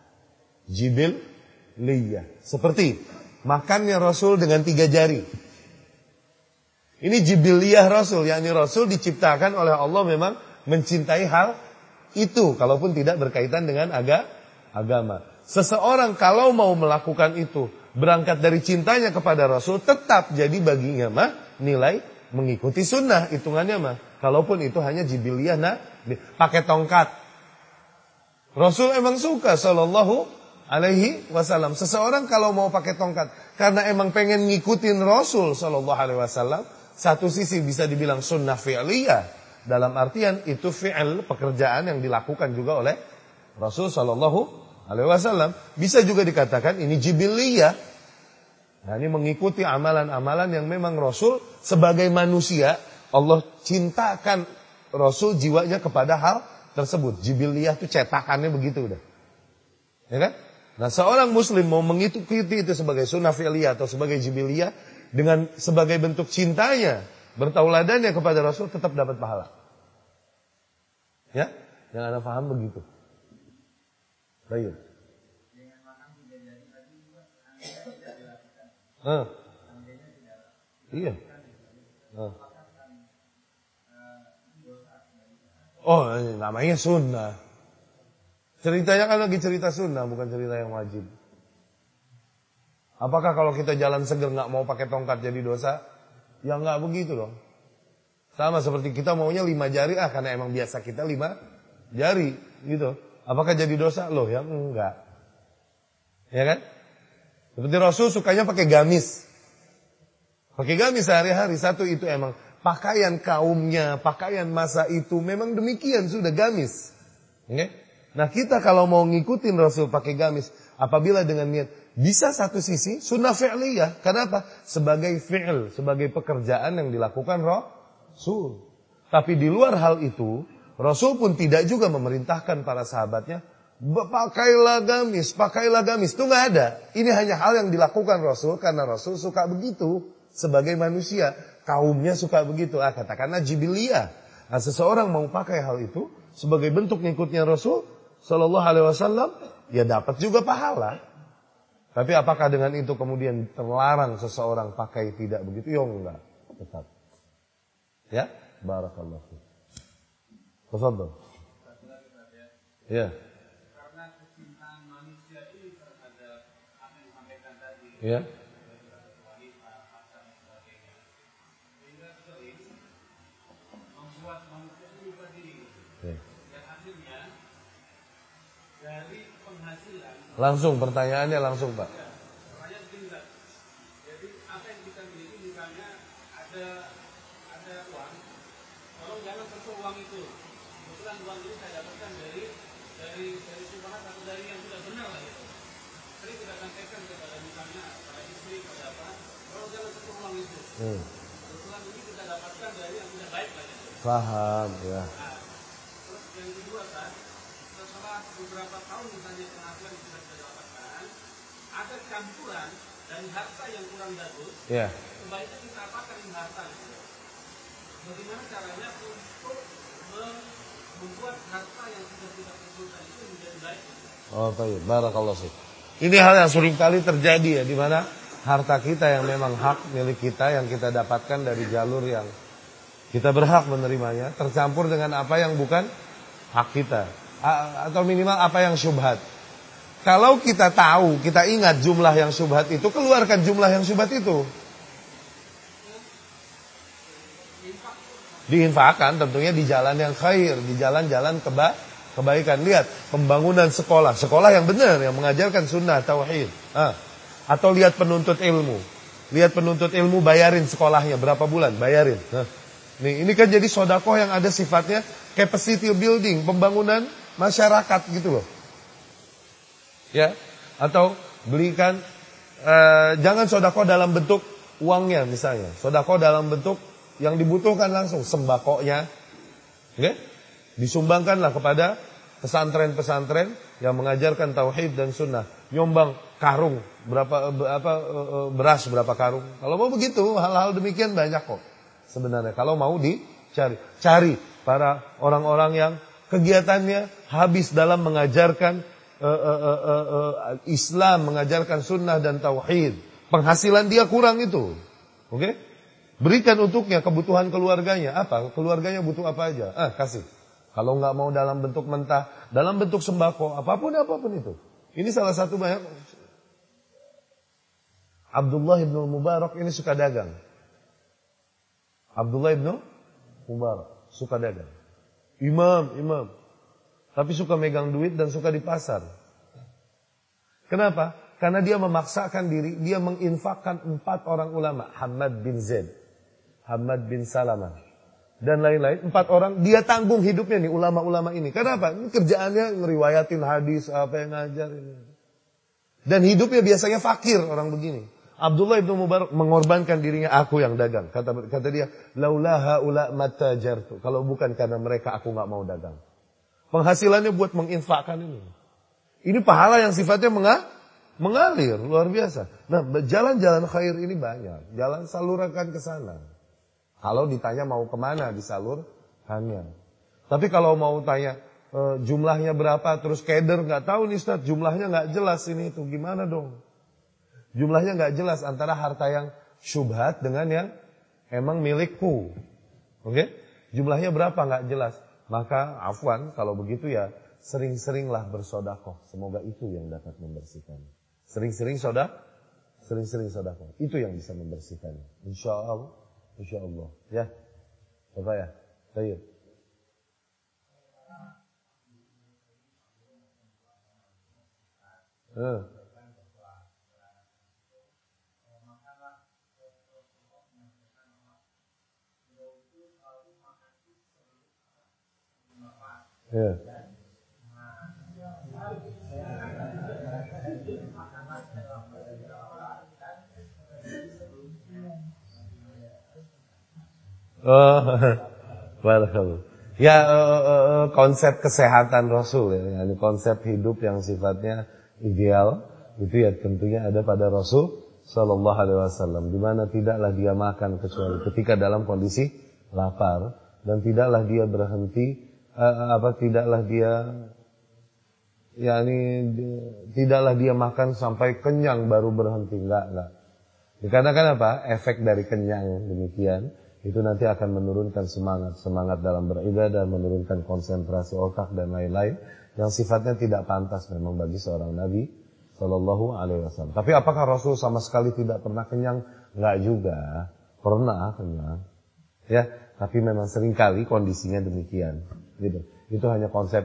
Jibiliyah. Seperti makannya Rasul dengan 3 jari. Ini jibiliyah Rasul, yakni Rasul diciptakan oleh Allah memang mencintai hal itu, kalaupun tidak berkaitan dengan agama. Seseorang kalau mau melakukan itu, berangkat dari cintanya kepada Rasul, tetap jadi baginya mah nilai mengikuti sunnah, hitungannya mah. Kalaupun itu hanya jibiliyah, pakai tongkat. Rasul emang suka Sallallahu Alaihi Wasallam. Seseorang kalau mau pakai tongkat karena emang pengen ngikutin Rasul Sallallahu Alaihi Wasallam, satu sisi bisa dibilang sunnah fi'liyah, dalam artian itu fi'l, pekerjaan yang dilakukan juga oleh Rasul Sallallahu Alaihi Wasallam. Bisa juga dikatakan ini jibiliyah. Nah, ini mengikuti amalan-amalan yang memang Rasul sebagai manusia, Allah cintakan Rasul jiwanya kepada hal tersebut. Jibiliyah itu cetakannya begitu udah. Ya kan? Nah, seorang Muslim mau mengikuti itu sebagai sunnah fi'liyah atau sebagai jibiliyah, dengan sebagai bentuk cintanya, bertauladannya kepada Rasul, tetap dapat pahala. Ya? Yang Anda paham begitu. Baik. Iya. Oh, namanya sunnah. Ceritanya kan lagi cerita sunnah, bukan cerita yang wajib. Apakah kalau kita jalan seger nggak mau pakai tongkat jadi dosa? Ya nggak begitu dong. Sama seperti kita maunya 5 jari, karena emang biasa kita 5 jari, gitu. Apakah jadi dosa? Loh ya enggak. Ya kan? Seperti Rasul sukanya pakai gamis. Pakai gamis sehari-hari. Satu itu emang pakaian kaumnya, pakaian masa itu memang demikian sudah gamis. Okay? Nah kita kalau mau ngikutin Rasul pakai gamis, apabila dengan niat, bisa satu sisi sunnah fi'liyah. Kenapa? Sebagai fi'l, sebagai pekerjaan yang dilakukan Rasul. Tapi di luar hal itu, Rasul pun tidak juga memerintahkan para sahabatnya, pakailah gamis. Itu nggak ada. Ini hanya hal yang dilakukan Rasul karena Rasul suka begitu. Sebagai manusia, kaumnya suka begitu. Katakanlah jibiliyah. Nah, seseorang mau pakai hal itu sebagai bentuk ngikutnya Rasul Sallallahu Alaihi Wasallam, ya dapat juga pahala. Tapi apakah dengan itu kemudian terlarang seseorang pakai tidak begitu? Ya enggak, tetap. Ya, barakallahu fiik. Tafadhol. Ya. Karena kecintaan manusia ini terhadap apa yang disampaikan tadi. Ya. Langsung pertanyaannya langsung Pak. Pertanyaan begini Pak. Jadi apa yang kita miliki misalnya ada uang, tolong jangan sentuh uang itu. Kebetulan uang ini saya dapatkan dari subhanat atau dari yang sudah benar lah itu. Sering kita sampaikan kepada misalnya para istri kepada apa, tolong jangan sentuh uang itu. Kebetulan ini kita dapatkan dari yang sudah baik lah itu. Paham ya. Nah, terus yang kedua Pak, setelah beberapa tahun misalnya penghasilan yang sudah dapatkan, ada campuran dari harta yang kurang bagus, sebaiknya kita apakan harta itu. Bagaimana caranya untuk membuat harta yang sudah kita kumpulkan itu menjadi baik? Oh baik, barakallahu fiik. Ini hal yang sering kali terjadi ya, di mana harta kita yang memang hak milik kita yang kita dapatkan dari jalur yang kita berhak menerimanya, tercampur dengan apa yang bukan hak kita. Atau minimal apa yang syubhat. Kalau kita tahu, kita ingat jumlah yang syubhat itu, keluarkan jumlah yang syubhat itu. Diinfakkan tentunya di jalan yang khair, di jalan-jalan kebaikan. Lihat pembangunan sekolah yang benar, yang mengajarkan sunnah tauhid. Atau lihat penuntut ilmu. Lihat penuntut ilmu bayarin sekolahnya berapa bulan, bayarin. Ini kan jadi sedekah yang ada sifatnya capacity building, pembangunan masyarakat gitu loh. Ya, atau belikan jangan sedekah dalam bentuk uangnya misalnya. Sedekah dalam bentuk yang dibutuhkan langsung, sembakonya. Okay? Disumbangkanlah kepada pesantren-pesantren yang mengajarkan tauhid dan sunnah. Nyombang karung beras berapa karung. Kalau mau begitu, hal-hal demikian banyak kok. Sebenarnya kalau mau cari para orang-orang yang kegiatannya habis dalam mengajarkan Islam, mengajarkan sunnah dan tauhid. Penghasilan dia kurang itu. Oke? Berikan untuknya kebutuhan keluarganya. Apa? Keluarganya butuh apa aja? Kasih. Kalau nggak mau dalam bentuk mentah, dalam bentuk sembako, apapun itu. Ini salah satu banyak. Abdullah ibn Mubarak ini suka dagang. Abdullah ibn Mubarak suka dagang. Imam. Tapi suka megang duit dan suka di pasar. Kenapa? Karena dia memaksakan diri, dia menginfakkan 4 orang ulama. Hamad bin Zaid, Hamad bin Salamah, dan lain-lain. 4 orang, dia tanggung hidupnya nih ulama-ulama ini. Kenapa? Ini kerjaannya ngeriwayatin hadis, apa yang ngajar ini. Dan hidupnya biasanya fakir orang begini. Abdullah ibn Mubarak mengorbankan dirinya, aku yang dagang. Kata dia, laula haula matajartu. Kalau bukan karena mereka, aku nggak mau dagang. Penghasilannya buat menginfakkan ini. Ini pahala yang sifatnya mengalir, luar biasa. Nah, jalan-jalan khair ini banyak. Jalan salurkan ke sana. Kalau ditanya mau kemana, disalurkannya. Tapi kalau mau tanya jumlahnya berapa, terus keder nggak tahu nih Ustaz, jumlahnya nggak jelas ini itu, gimana dong? Jumlahnya nggak jelas antara harta yang syubhat dengan yang emang milikku. Oke? Jumlahnya berapa nggak jelas. Maka afwan kalau begitu ya sering-seringlah bersedekah. Semoga itu yang dapat membersihkan. Sering-sering Sering-sering sedekah. Itu yang bisa membersihkannya. Insya Allah. Ya. Apa ya? Baik. Ya. Oh, barakallahu. Ya, konsep kesehatan Rasul ya, yani konsep hidup yang sifatnya ideal itu ya tentunya ada pada Rasul Sallallahu Alaihi Wasallam, di mana tidaklah dia makan kecuali ketika dalam kondisi lapar dan tidaklah dia berhenti, tidaklah dia, yakni tidaklah dia makan sampai kenyang baru berhenti, enggak. Dikarenakan apa? Efek dari kenyang demikian itu nanti akan menurunkan semangat dalam beribadah, menurunkan konsentrasi otak dan lain-lain yang sifatnya tidak pantas memang bagi seorang Nabi Sallallahu Alaihi Wasallam. Tapi apakah Rasul sama sekali tidak pernah kenyang? Enggak juga, pernah kenyang. Ya, tapi memang seringkali kondisinya demikian. Gitu. Itu hanya konsep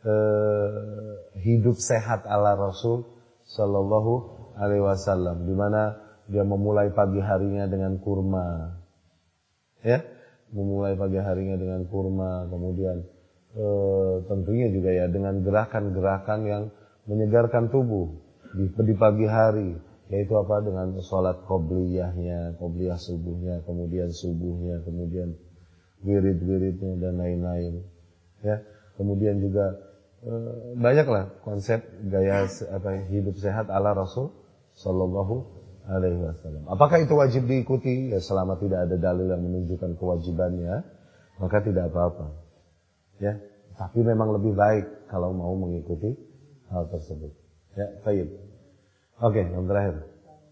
hidup sehat ala Rasul Sallallahu Alaihi Wasallam, di mana dia memulai pagi harinya dengan kurma. Ya, memulai pagi harinya dengan kurma, kemudian tentunya juga ya dengan gerakan-gerakan yang menyegarkan tubuh di pagi hari, yaitu apa? Dengan sholat qobliyahnya, qobliyah subuhnya, kemudian subuhnya, kemudian wirid-wiridnya dan lain-lain. Ya, kemudian juga banyaklah konsep gaya hidup sehat ala Rasul Sallallahu Alaihi Wasallam. Apakah itu wajib diikuti? Ya, selama tidak ada dalil yang menunjukkan kewajibannya, maka tidak apa-apa. Ya, tapi memang lebih baik kalau mau mengikuti hal tersebut. Ya, baik. Oke, yang terakhir.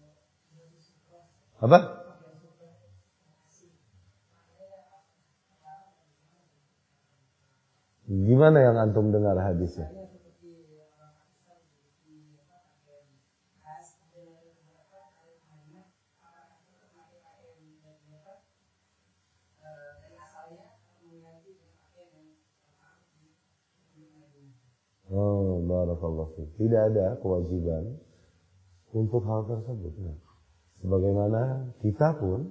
Apa? Gimana yang antum dengar hadisnya? Oh, barakallahu fiik. Tidak ada kewajiban untuk hal tersebut. Nah, sebagaimana kita pun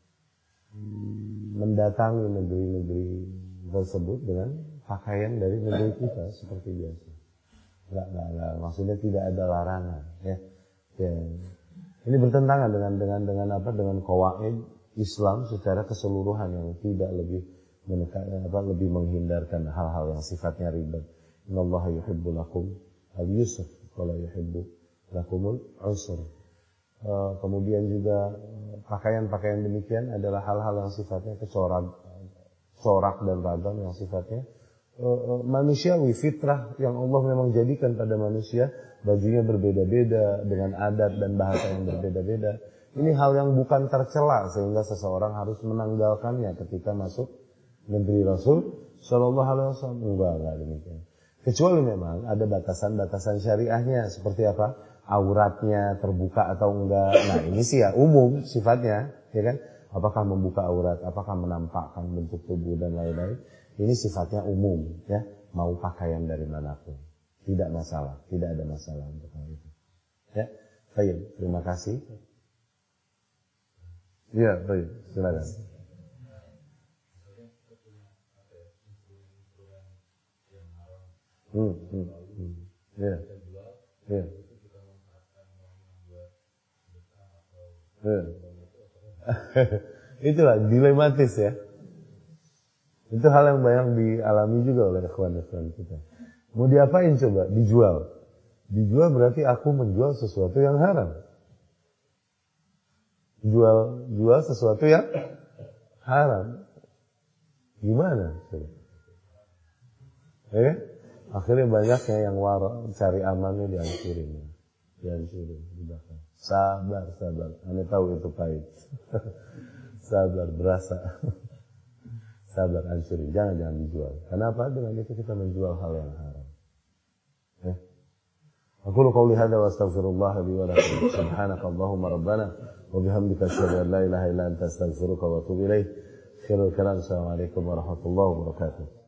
mendatangi negeri-negeri tersebut dengan pakaian dari negeri kita seperti biasa. Enggak. Maksudnya tidak ada larangan. Ya. Ini bertentangan dengan qawaid Islam secara keseluruhan yang tidak lebih lebih menghindarkan hal-hal yang sifatnya ribet. Innallaha yuhibbu lakum al-yusr wa la yuhibbu lakumul usr. Kemudian juga pakaian-pakaian demikian adalah hal-hal yang sifatnya corak dan ragam, yang sifatnya manusiawi, fitrah yang Allah memang jadikan pada manusia. Bajunya berbeda-beda dengan adat dan bahasa yang berbeda-beda. Ini hal yang bukan tercela sehingga seseorang harus menanggalkannya ketika masuk negeri Rasul Shallallahu Alaihi Wasallam. Enggak demikian. Kecuali memang ada batasan-batasan syariahnya, seperti apa? Auratnya terbuka atau enggak. Nah, ini sih ya umum sifatnya, ya kan? Apakah membuka aurat, apakah menampakkan bentuk tubuh dan lain-lain. Ini sifatnya umum, ya. Mau pakaian dari manapun. Tidak masalah, tidak ada masalah untuk hal itu. Ya, baik, terima kasih. Ya, baik, silakan. Ya. Ya. Itulah dilematis ya. Itu hal yang banyak dialami juga oleh ikhwan-ikhwan kita. Mau diapain coba? Dijual. Dijual berarti aku menjual sesuatu yang haram. Jual sesuatu yang haram. Gimana? Ya? Akhirnya banyaknya yang cari amannya dihancurin, dibakar. Sabar. Anda tahu itu pahit. Sabar, berasa. Sabar, hancurin. Jangan dijual. Kenapa? Dengan itu kita menjual hal yang haram. Aqulu qawli hadza wa astaghfirullah li wa lakum. Subhanakallahumma rabbana wa bihamdika asyhadu an la ilaha illa anta astaghfiruka wa atubu ilaik. Khairul kalam. Assalamualaikum warahmatullahi wabarakatuh.